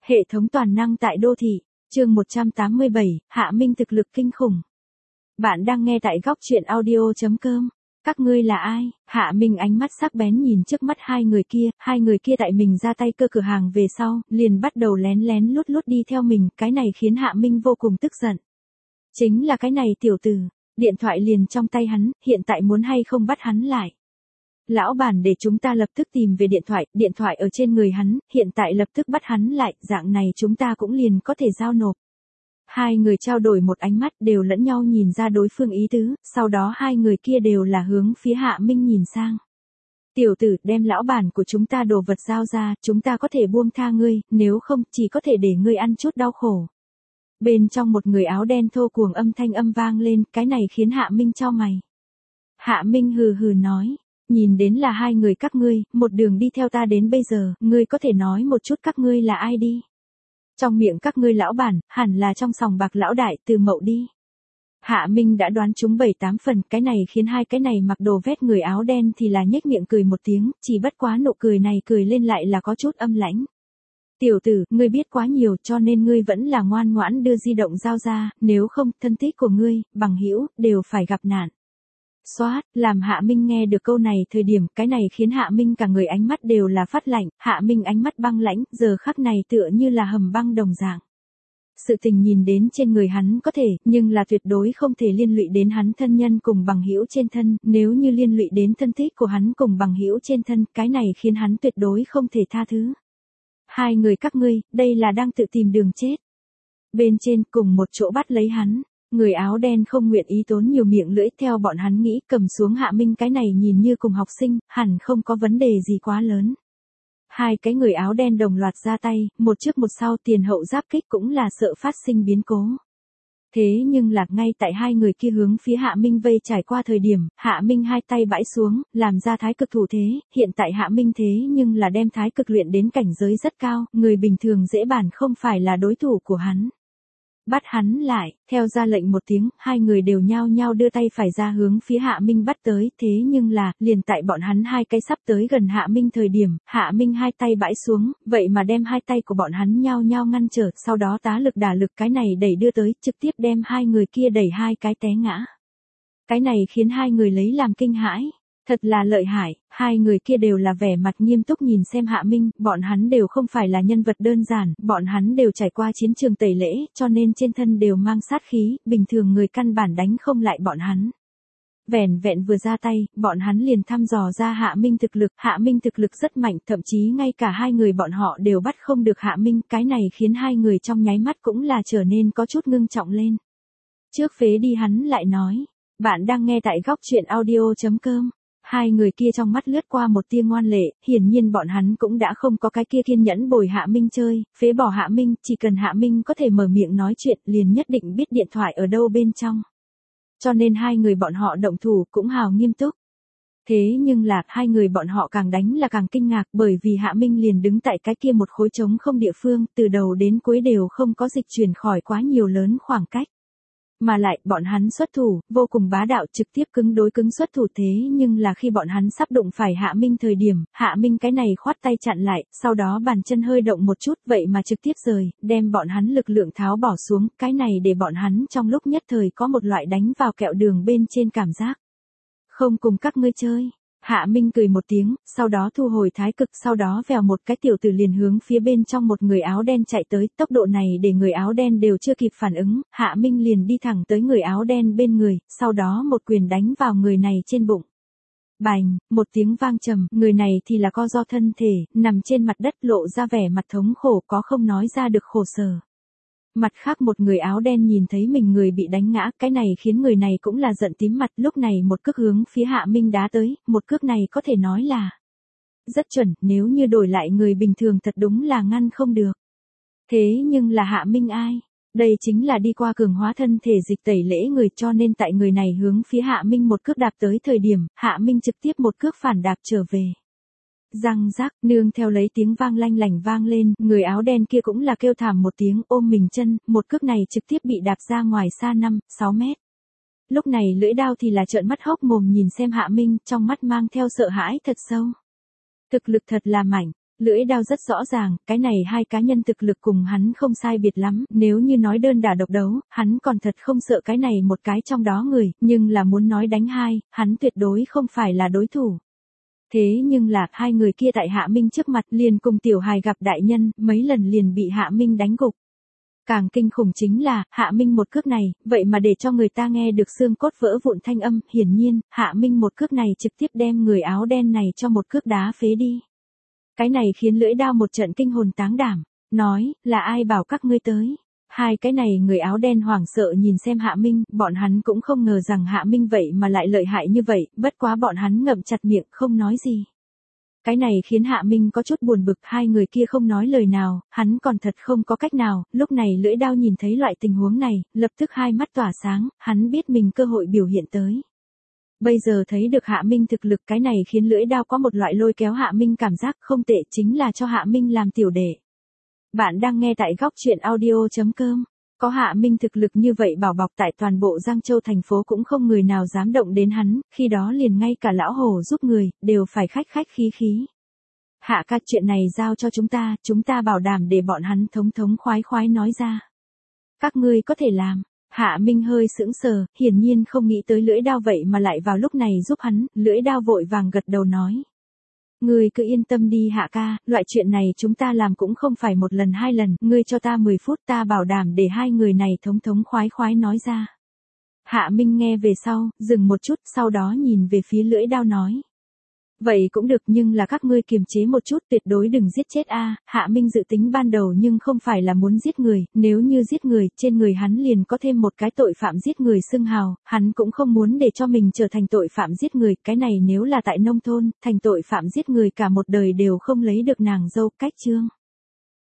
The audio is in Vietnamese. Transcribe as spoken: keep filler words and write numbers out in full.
Hệ thống toàn năng tại đô thị, chương một trăm tám mươi bảy, Hạ Minh thực lực kinh khủng. Bạn đang nghe tại góc truyện audio chấm com. Các ngươi là ai? Hạ Minh ánh mắt sắc bén nhìn trước mắt hai người kia, hai người kia tại mình ra tay cơ cửa hàng về sau, liền bắt đầu lén lén lút lút đi theo mình, cái này khiến Hạ Minh vô cùng tức giận. Chính là cái này tiểu tử, điện thoại liền trong tay hắn, hiện tại muốn hay không bắt hắn lại. Lão bản để chúng ta lập tức tìm về điện thoại, điện thoại ở trên người hắn, hiện tại lập tức bắt hắn lại, dạng này chúng ta cũng liền có thể giao nộp. Hai người trao đổi một ánh mắt đều lẫn nhau nhìn ra đối phương ý tứ, sau đó hai người kia đều là hướng phía Hạ Minh nhìn sang. Tiểu tử, đem lão bản của chúng ta đồ vật giao ra, chúng ta có thể buông tha ngươi, nếu không, chỉ có thể để ngươi ăn chút đau khổ. Bên trong một người áo đen thô cuồng âm thanh âm vang lên, cái này khiến Hạ Minh chau mày. Hạ Minh hừ hừ nói. Nhìn đến là hai người các ngươi, một đường đi theo ta đến bây giờ, ngươi có thể nói một chút các ngươi là ai đi. Trong miệng các ngươi lão bản, hẳn là trong sòng bạc lão đại Từ Mậu đi. Hạ Minh đã đoán trúng bảy tám phần, cái này khiến hai cái này mặc đồ vét người áo đen thì là nhếch miệng cười một tiếng, chỉ bất quá nụ cười này cười lên lại là có chút âm lãnh. Tiểu tử, ngươi biết quá nhiều cho nên ngươi vẫn là ngoan ngoãn đưa di động giao ra, nếu không, thân thích của ngươi, bằng hữu đều phải gặp nạn. Xoát, làm Hạ Minh nghe được câu này thời điểm, cái này khiến Hạ Minh cả người ánh mắt đều là phát lạnh, Hạ Minh ánh mắt băng lãnh, giờ khắc này tựa như là hầm băng đồng dạng. Sự tình nhìn đến trên người hắn có thể, nhưng là tuyệt đối không thể liên lụy đến hắn thân nhân cùng bằng hữu trên thân, nếu như liên lụy đến thân thích của hắn cùng bằng hữu trên thân, cái này khiến hắn tuyệt đối không thể tha thứ. Hai người các ngươi, đây là đang tự tìm đường chết. Bên trên cùng một chỗ bắt lấy hắn. Người áo đen không nguyện ý tốn nhiều miệng lưỡi theo bọn hắn nghĩ cầm xuống Hạ Minh cái này nhìn như cùng học sinh, hẳn không có vấn đề gì quá lớn. Hai cái người áo đen đồng loạt ra tay, một trước một sau tiền hậu giáp kích cũng là sợ phát sinh biến cố. Thế nhưng là ngay tại hai người kia hướng phía Hạ Minh vây trải qua thời điểm, Hạ Minh hai tay bãi xuống, làm ra thái cực thủ thế, hiện tại Hạ Minh thế nhưng là đem thái cực luyện đến cảnh giới rất cao, người bình thường dễ bản không phải là đối thủ của hắn. Bắt hắn lại, theo ra lệnh một tiếng, hai người đều nhao nhao đưa tay phải ra hướng phía Hạ Minh bắt tới, thế nhưng là, liền tại bọn hắn hai cái sắp tới gần Hạ Minh thời điểm, Hạ Minh hai tay bãi xuống, vậy mà đem hai tay của bọn hắn nhao nhao ngăn trở, sau đó tá lực đả lực cái này đẩy đưa tới, trực tiếp đem hai người kia đẩy hai cái té ngã. Cái này khiến hai người lấy làm kinh hãi. Thật là lợi hại, hai người kia đều là vẻ mặt nghiêm túc nhìn xem Hạ Minh, bọn hắn đều không phải là nhân vật đơn giản, bọn hắn đều trải qua chiến trường tẩy lễ, cho nên trên thân đều mang sát khí, bình thường người căn bản đánh không lại bọn hắn. Vẻn vẹn vừa ra tay, bọn hắn liền thăm dò ra Hạ Minh thực lực, Hạ Minh thực lực rất mạnh, thậm chí ngay cả hai người bọn họ đều bắt không được Hạ Minh, cái này khiến hai người trong nháy mắt cũng là trở nên có chút ngưng trọng lên. Trước phế đi hắn lại nói, bạn đang nghe tại góc truyện audio chấm com. Hai người kia trong mắt lướt qua một tia ngoan lệ, hiển nhiên bọn hắn cũng đã không có cái kia kiên nhẫn bồi Hạ Minh chơi, phế bỏ Hạ Minh, chỉ cần Hạ Minh có thể mở miệng nói chuyện liền nhất định biết điện thoại ở đâu bên trong. Cho nên hai người bọn họ động thủ cũng hào nghiêm túc. Thế nhưng là, hai người bọn họ càng đánh là càng kinh ngạc bởi vì Hạ Minh liền đứng tại cái kia một khối trống không địa phương, từ đầu đến cuối đều không có dịch chuyển khỏi quá nhiều lớn khoảng cách. Mà lại, bọn hắn xuất thủ, vô cùng bá đạo trực tiếp cứng đối cứng xuất thủ thế nhưng là khi bọn hắn sắp đụng phải Hạ Minh thời điểm, Hạ Minh cái này khoát tay chặn lại, sau đó bàn chân hơi động một chút vậy mà trực tiếp rời, đem bọn hắn lực lượng tháo bỏ xuống, cái này để bọn hắn trong lúc nhất thời có một loại đánh vào kẹo đường bên trên cảm giác. Không cùng các ngươi chơi. Hạ Minh cười một tiếng, sau đó thu hồi thái cực, sau đó vèo một cái tiểu tử liền hướng phía bên trong một người áo đen chạy tới, tốc độ này để người áo đen đều chưa kịp phản ứng, Hạ Minh liền đi thẳng tới người áo đen bên người, sau đó một quyền đánh vào người này trên bụng. Bành, một tiếng vang trầm, người này thì là co ro thân thể, nằm trên mặt đất lộ ra vẻ mặt thống khổ có không nói ra được khổ sở. Mặt khác một người áo đen nhìn thấy mình người bị đánh ngã, cái này khiến người này cũng là giận tím mặt, lúc này một cước hướng phía Hạ Minh đá tới, một cước này có thể nói là rất chuẩn, nếu như đổi lại người bình thường thật đúng là ngăn không được. Thế nhưng là Hạ Minh ai? Đây chính là đi qua cường hóa thân thể dịch tẩy lễ người cho nên tại người này hướng phía Hạ Minh một cước đạp tới thời điểm, Hạ Minh trực tiếp một cước phản đạp trở về. Răng rắc, nương theo lấy tiếng vang lanh lảnh vang lên, người áo đen kia cũng là kêu thảm một tiếng ôm mình chân, một cước này trực tiếp bị đạp ra ngoài xa năm, sáu mét. Lúc này lưỡi đao thì là trợn mắt hốc mồm nhìn xem Hạ Minh, trong mắt mang theo sợ hãi thật sâu. Thực lực thật là mạnh, Lưỡi đao rất rõ ràng, cái này hai cá nhân thực lực cùng hắn không sai biệt lắm, nếu như nói đơn đả độc đấu, hắn còn thật không sợ cái này một cái trong đó người, nhưng là muốn nói đánh hai, hắn tuyệt đối không phải là đối thủ. Thế nhưng là, hai người kia tại Hạ Minh trước mặt liền cùng tiểu hài gặp đại nhân, mấy lần liền bị Hạ Minh đánh gục. Càng kinh khủng chính là, Hạ Minh một cước này, vậy mà để cho người ta nghe được xương cốt vỡ vụn thanh âm, hiển nhiên, Hạ Minh một cước này trực tiếp đem người áo đen này cho một cước đá phế đi. Cái này khiến lưỡi đao một trận kinh hồn táng đảm, nói, là ai bảo các ngươi tới. Hai cái này người áo đen hoảng sợ nhìn xem Hạ Minh, bọn hắn cũng không ngờ rằng Hạ Minh vậy mà lại lợi hại như vậy, bất quá bọn hắn ngậm chặt miệng không nói gì. Cái này khiến Hạ Minh có chút buồn bực, hai người kia không nói lời nào, hắn còn thật không có cách nào, lúc này lưỡi đao nhìn thấy loại tình huống này, lập tức hai mắt tỏa sáng, hắn biết mình cơ hội biểu hiện tới. Bây giờ thấy được Hạ Minh thực lực, cái này khiến lưỡi đao có một loại lôi kéo Hạ Minh cảm giác không tệ, chính là cho Hạ Minh làm tiểu đệ. Bạn đang nghe tại góc truyện audio chấm com. Có Hạ Minh thực lực như vậy bảo bọc tại toàn bộ Giang Châu thành phố cũng không người nào dám động đến hắn, khi đó liền ngay cả lão hổ giúp người, đều phải khách khách khí khí. Hạ ca, chuyện này giao cho chúng ta, chúng ta bảo đảm để bọn hắn thống thống khoái khoái nói ra. Các ngươi có thể làm. Hạ Minh hơi sững sờ, hiển nhiên không nghĩ tới lưỡi đao vậy mà lại vào lúc này giúp hắn, lưỡi đao vội vàng gật đầu nói. Ngươi cứ yên tâm đi Hạ ca, loại chuyện này chúng ta làm cũng không phải một lần hai lần, ngươi cho ta mười phút ta bảo đảm để hai người này thống thống khoái khoái nói ra. Hạ Minh nghe về sau, dừng một chút, sau đó nhìn về phía lưỡi đao nói. Vậy cũng được, nhưng là các ngươi kiềm chế một chút, tuyệt đối đừng giết chết a. Hạ Minh dự tính ban đầu nhưng không phải là muốn giết người, nếu như giết người, trên người hắn liền có thêm một cái tội phạm giết người xưng hào, hắn cũng không muốn để cho mình trở thành tội phạm giết người, cái này nếu là tại nông thôn, thành tội phạm giết người cả một đời đều không lấy được nàng dâu, cách chương.